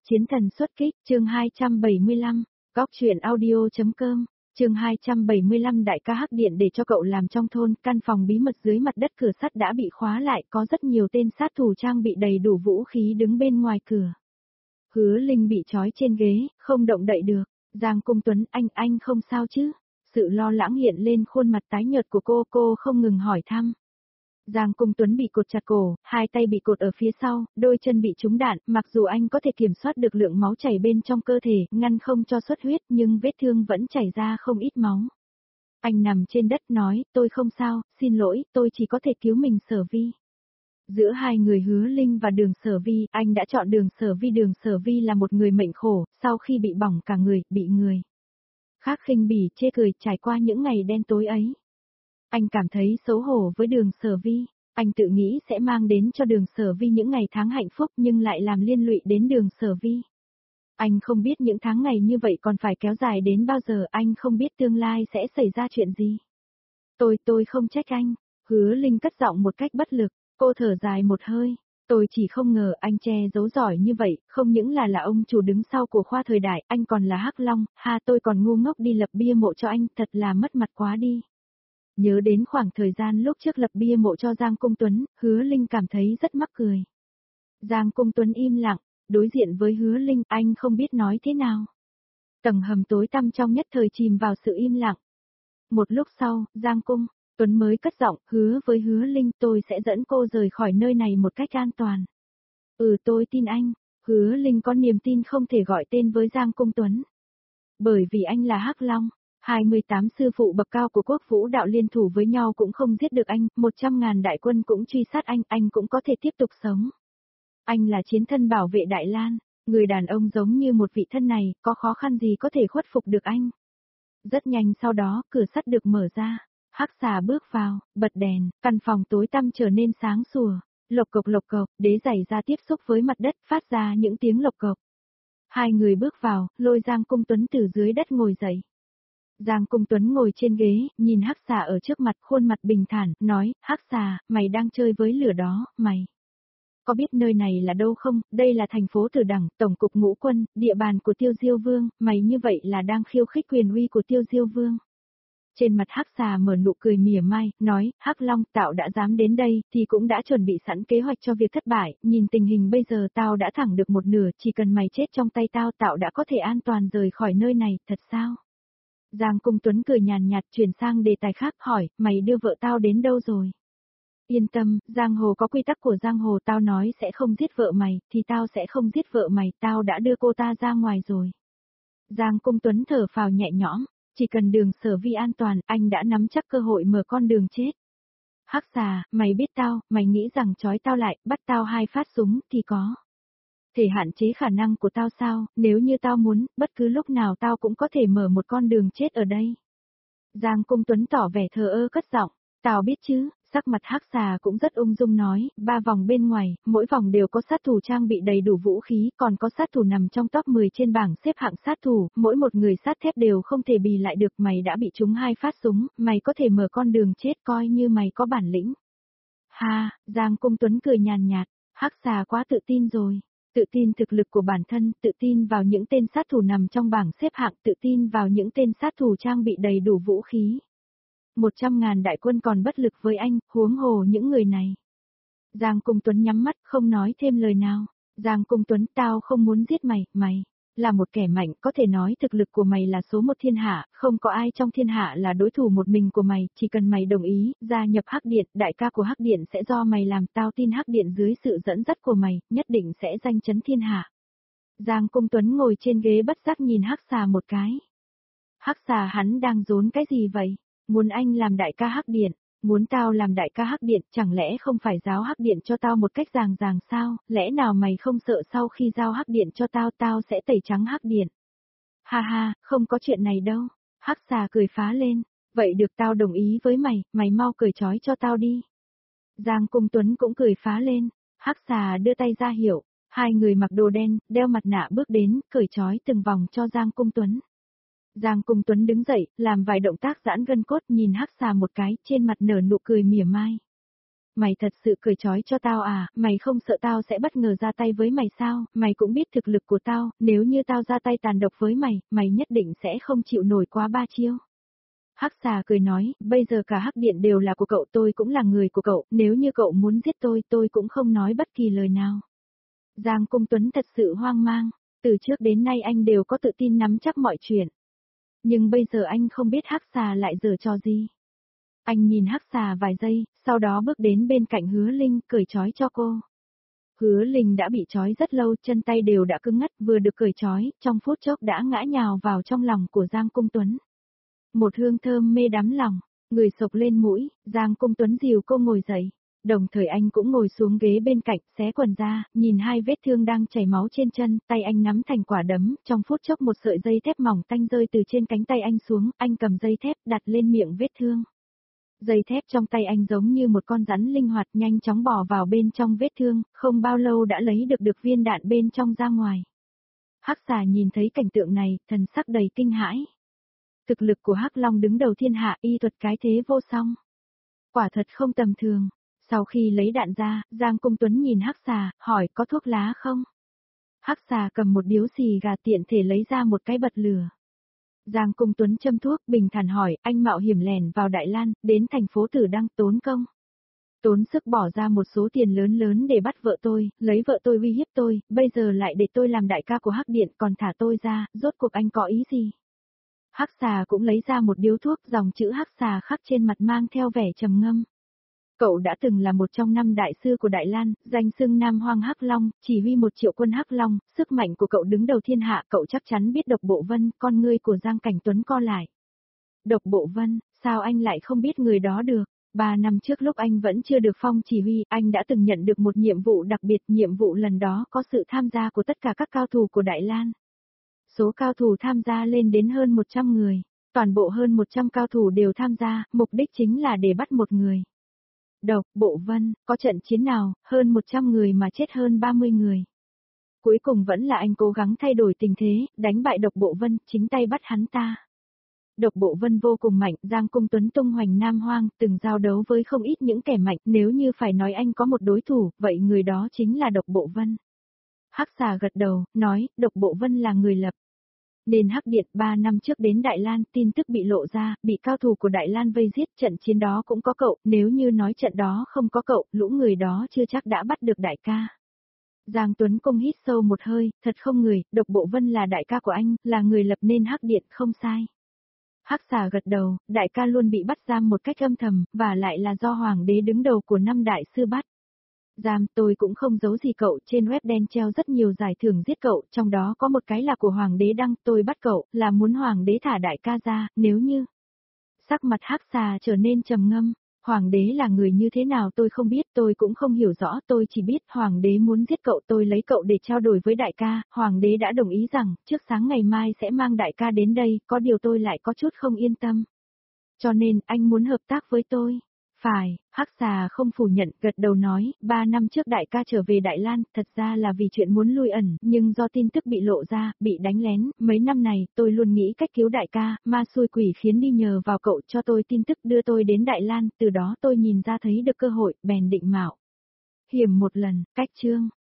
Chiến thần xuất kích, chương 275, góc truyện audio.com, chương 275 đại ca Hắc Điện để cho cậu làm trong thôn, căn phòng bí mật dưới mặt đất cửa sắt đã bị khóa lại, có rất nhiều tên sát thủ trang bị đầy đủ vũ khí đứng bên ngoài cửa. Hứa Linh bị trói trên ghế, không động đậy được. Giang Cung Tuấn, anh không sao chứ? Sự lo lắng hiện lên khuôn mặt tái nhợt của cô không ngừng hỏi thăm. Giang Cung Tuấn bị cột chặt cổ, hai tay bị cột ở phía sau, đôi chân bị trúng đạn, mặc dù anh có thể kiểm soát được lượng máu chảy bên trong cơ thể, ngăn không cho xuất huyết, nhưng vết thương vẫn chảy ra không ít máu. Anh nằm trên đất nói, tôi không sao, xin lỗi, tôi chỉ có thể cứu mình Sở Vi. Giữa hai người Hứa Linh và Đường Sở Vi, anh đã chọn Đường Sở Vi. Đường Sở Vi là một người mệnh khổ, sau khi bị bỏng cả người, bị người khác khinh bỉ, chê cười, trải qua những ngày đen tối ấy. Anh cảm thấy xấu hổ với Đường Sở Vi, anh tự nghĩ sẽ mang đến cho Đường Sở Vi những ngày tháng hạnh phúc nhưng lại làm liên lụy đến Đường Sở Vi. Anh không biết những tháng ngày như vậy còn phải kéo dài đến bao giờ, anh không biết tương lai sẽ xảy ra chuyện gì. Tôi không trách anh, Hứa Linh cất giọng một cách bất lực, cô thở dài một hơi. Tôi chỉ không ngờ anh che giấu giỏi như vậy, không những là ông chủ đứng sau của khoa thời đại, anh còn là Hắc Long, tôi còn ngu ngốc đi lập bia mộ cho anh, thật là mất mặt quá đi. Nhớ đến khoảng thời gian lúc trước lập bia mộ cho Giang Cung Tuấn, Hứa Linh cảm thấy rất mắc cười. Giang Cung Tuấn im lặng, đối diện với Hứa Linh, anh không biết nói thế nào. Tầng hầm tối tăm trong nhất thời chìm vào sự im lặng. Một lúc sau, Giang Cung Tuấn mới cất giọng, hứa với Hứa Linh, tôi sẽ dẫn cô rời khỏi nơi này một cách an toàn. Tôi tin anh. Hứa Linh có niềm tin không thể gọi tên với Giang Cung Tuấn. Bởi vì anh là Hắc Long. 28 sư phụ bậc cao của Quốc Vũ đạo liên thủ với nhau cũng không giết được anh, 100.000 đại quân cũng truy sát anh cũng có thể tiếp tục sống. Anh là chiến thân bảo vệ Đại Lan, người đàn ông giống như một vị thân này, có khó khăn gì có thể khuất phục được anh. Rất nhanh sau đó, cửa sắt được mở ra, Hắc Xà bước vào, bật đèn, căn phòng tối tăm trở nên sáng sủa, lộc cộc, đế giày da tiếp xúc với mặt đất, phát ra những tiếng lộc cộc. Hai người bước vào, lôi Giang Cung Tuấn từ dưới đất ngồi dậy. Giang Cung Tuấn ngồi trên ghế, nhìn Hắc Xà ở trước mặt, khuôn mặt bình thản, nói, Hắc Xà, mày đang chơi với lửa đó, mày có biết nơi này là đâu không? Đây là thành phố Tử Đẳng, tổng cục ngũ quân, địa bàn của Tiêu Diêu Vương, mày như vậy là đang khiêu khích quyền uy của Tiêu Diêu Vương. Trên mặt Hắc Xà mở nụ cười mỉa mai, nói, Hắc Long, tao đã dám đến đây, thì cũng đã chuẩn bị sẵn kế hoạch cho việc thất bại, nhìn tình hình bây giờ tao đã thẳng được một nửa, chỉ cần mày chết trong tay tao đã có thể an toàn rời khỏi nơi này, thật sao? Giang Cung Tuấn cười nhàn nhạt, chuyển sang đề tài khác, hỏi, mày đưa vợ tao đến đâu rồi? Yên tâm, giang hồ có quy tắc của giang hồ, tao nói sẽ không giết vợ mày, thì tao sẽ không giết vợ mày, tao đã đưa cô ta ra ngoài rồi. Giang Cung Tuấn thở phào nhẹ nhõm, chỉ cần Đường Sở Vi an toàn, anh đã nắm chắc cơ hội mở con đường chết. Hắc Xà, mày biết tao, mày nghĩ rằng trói tao lại, bắt tao 2 phát súng thì có thể hạn chế khả năng của tao sao? Nếu như tao muốn, bất cứ lúc nào tao cũng có thể mở một con đường chết ở đây. Giang Cung Tuấn tỏ vẻ thờ ơ cất giọng, tao biết chứ. Sắc mặt Hắc Xà cũng rất ung dung nói, 3 vòng bên ngoài, mỗi vòng đều có sát thủ trang bị đầy đủ vũ khí, còn có sát thủ nằm trong top 10 trên bảng xếp hạng sát thủ, mỗi một người sát thép đều không thể bì lại được, mày đã bị trúng 2 phát súng, mày có thể mở con đường chết coi như mày có bản lĩnh. Giang Cung Tuấn cười nhàn nhạt, Hắc Xà quá tự tin rồi. Tự tin thực lực của bản thân, tự tin vào những tên sát thủ nằm trong bảng xếp hạng, tự tin vào những tên sát thủ trang bị đầy đủ vũ khí. 100.000 đại quân còn bất lực với anh, huống hồ những người này. Giang Cung Tuấn nhắm mắt, không nói thêm lời nào. Giang Cung Tuấn, tao không muốn giết mày, mày là một kẻ mạnh, có thể nói thực lực của mày là số 1 thiên hạ, không có ai trong thiên hạ là đối thủ một mình của mày, chỉ cần mày đồng ý, gia nhập Hắc Điện, đại ca của Hắc Điện sẽ do mày làm, tao tin Hắc Điện dưới sự dẫn dắt của mày, nhất định sẽ danh chấn thiên hạ. Giang Cung Tuấn ngồi trên ghế bất giác nhìn Hắc Xà một cái. Hắc Xà hắn đang giốn cái gì vậy? Muốn anh làm đại ca Hắc Điện, muốn tao làm đại ca Hắc Điện, chẳng lẽ không phải giáo Hắc Điện cho tao một cách ràng sao, lẽ nào mày không sợ sau khi giao Hắc Điện cho tao sẽ tẩy trắng Hắc Điện? Không có chuyện này đâu. Hắc Xà cười phá lên, vậy được, tao đồng ý với mày, mày mau cởi trói cho tao đi. Giang Cung Tuấn cũng cười phá lên, Hắc Xà đưa tay ra hiệu, hai người mặc đồ đen, đeo mặt nạ bước đến, cởi trói từng vòng cho Giang Cung Tuấn. Giang Cung Tuấn đứng dậy, làm vài động tác giãn gân cốt, nhìn Hắc Xà một cái, trên mặt nở nụ cười mỉa mai. mày thật sự cởi trói cho tao à, mày không sợ tao sẽ bất ngờ ra tay với mày sao, mày cũng biết thực lực của tao, nếu như tao ra tay tàn độc với mày, mày nhất định sẽ không chịu nổi quá 3 chiêu. Hắc xà cười nói, bây giờ cả Hắc Điện đều là của cậu, tôi cũng là người của cậu, nếu như cậu muốn giết tôi cũng không nói bất kỳ lời nào. Giang Cung Tuấn thật sự hoang mang, từ trước đến nay anh đều có tự tin nắm chắc mọi chuyện. Nhưng bây giờ anh không biết Hắc xà lại giở trò gì. Anh nhìn Hắc xà vài giây, sau đó bước đến bên cạnh Hứa Linh, cởi trói cho cô. Hứa Linh đã bị trói rất lâu, chân tay đều đã cứng ngắt, vừa được cởi trói, trong phút chốc đã ngã nhào vào trong lòng của Giang Cung Tuấn. Một hương thơm mê đắm lòng, người sộc lên mũi, Giang Cung Tuấn dìu cô ngồi dậy. Đồng thời anh cũng ngồi xuống ghế bên cạnh, xé quần ra, nhìn hai vết thương đang chảy máu trên chân, tay anh nắm thành quả đấm, trong phút chốc một sợi dây thép mỏng tanh rơi từ trên cánh tay anh xuống, anh cầm dây thép đặt lên miệng vết thương. Dây thép trong tay anh giống như một con rắn linh hoạt nhanh chóng bò vào bên trong vết thương, không bao lâu đã lấy được viên đạn bên trong ra ngoài. Hắc xà nhìn thấy cảnh tượng này, thần sắc đầy kinh hãi. Thực lực của Hắc Long đứng đầu thiên hạ, y thuật cái thế vô song. Quả thật không tầm thường. Sau khi lấy đạn ra, Giang Cung Tuấn nhìn Hắc xà, hỏi có thuốc lá không? Hắc xà cầm một điếu xì gà tiện thể lấy ra một cái bật lửa. Giang Cung Tuấn châm thuốc, bình thản hỏi, anh mạo hiểm lẻn vào Đại Lan, đến thành phố Tử Đăng, tốn công. Tốn sức bỏ ra một số tiền lớn lớn để bắt vợ tôi, lấy vợ tôi uy hiếp tôi, bây giờ lại để tôi làm đại ca của Hắc Điện còn thả tôi ra, rốt cuộc anh có ý gì? Hắc xà cũng lấy ra một điếu thuốc, dòng chữ Hắc xà khắc trên mặt mang theo vẻ trầm ngâm. Cậu đã từng là một trong 5 đại sư của Đại Lan, danh xưng Nam Hoang Hắc Long, chỉ huy 1 triệu quân Hắc Long, sức mạnh của cậu đứng đầu thiên hạ, cậu chắc chắn biết Độc Bộ Vân, con ngươi của Giang Cảnh Tuấn co lại. Độc Bộ Vân, sao anh lại không biết người đó được? 3 năm trước lúc anh vẫn chưa được phong chỉ huy, anh đã từng nhận được một nhiệm vụ đặc biệt, nhiệm vụ lần đó có sự tham gia của tất cả các cao thủ của Đại Lan. Số cao thủ tham gia lên đến hơn 100 người, toàn bộ hơn 100 cao thủ đều tham gia, mục đích chính là để bắt một người. Độc Bộ Vân, có trận chiến nào, hơn 100 người mà chết hơn 30 người. Cuối cùng vẫn là anh cố gắng thay đổi tình thế, đánh bại Độc Bộ Vân, chính tay bắt hắn ta. Độc Bộ Vân vô cùng mạnh, Giang Cung Tuấn tung hoành Nam Hoang, từng giao đấu với không ít những kẻ mạnh, nếu như phải nói anh có một đối thủ, vậy người đó chính là Độc Bộ Vân. Hắc xà gật đầu, nói, Độc Bộ Vân là người lập. Nên Hắc Điện 3 năm trước đến Đại Lan, tin tức bị lộ ra, bị cao thủ của Đại Lan vây giết, trận chiến đó cũng có cậu, nếu như nói trận đó không có cậu, lũ người đó chưa chắc đã bắt được đại ca. Giang Tuấn Công hít sâu một hơi, thật không người, Độc Bộ Vân là đại ca của anh, là người lập nên Hắc Điện không sai. Hắc xà gật đầu, đại ca luôn bị bắt giam một cách âm thầm, và lại là do hoàng đế đứng đầu của 5 đại sư bắt. Giam, tôi cũng không giấu gì cậu, trên web đen treo rất nhiều giải thưởng giết cậu, trong đó có một cái là của hoàng đế đăng, tôi bắt cậu, là muốn hoàng đế thả đại ca ra, nếu như. Sắc mặt Hắc xà trở nên trầm ngâm, hoàng đế là người như thế nào tôi không biết, tôi cũng không hiểu rõ, tôi chỉ biết hoàng đế muốn giết cậu, tôi lấy cậu để trao đổi với đại ca, hoàng đế đã đồng ý rằng, trước sáng ngày mai sẽ mang đại ca đến đây, có điều tôi lại có chút không yên tâm. Cho nên, anh muốn hợp tác với tôi. Phải, Hắc xà không phủ nhận, gật đầu nói, 3 năm trước đại ca trở về Đại Lan, thật ra là vì chuyện muốn lui ẩn, nhưng do tin tức bị lộ ra, bị đánh lén, mấy năm này, tôi luôn nghĩ cách cứu đại ca, ma xui quỷ khiến đi nhờ vào cậu cho tôi tin tức đưa tôi đến Đại Lan, từ đó tôi nhìn ra thấy được cơ hội, bèn định mạo hiểm một lần, cách chương.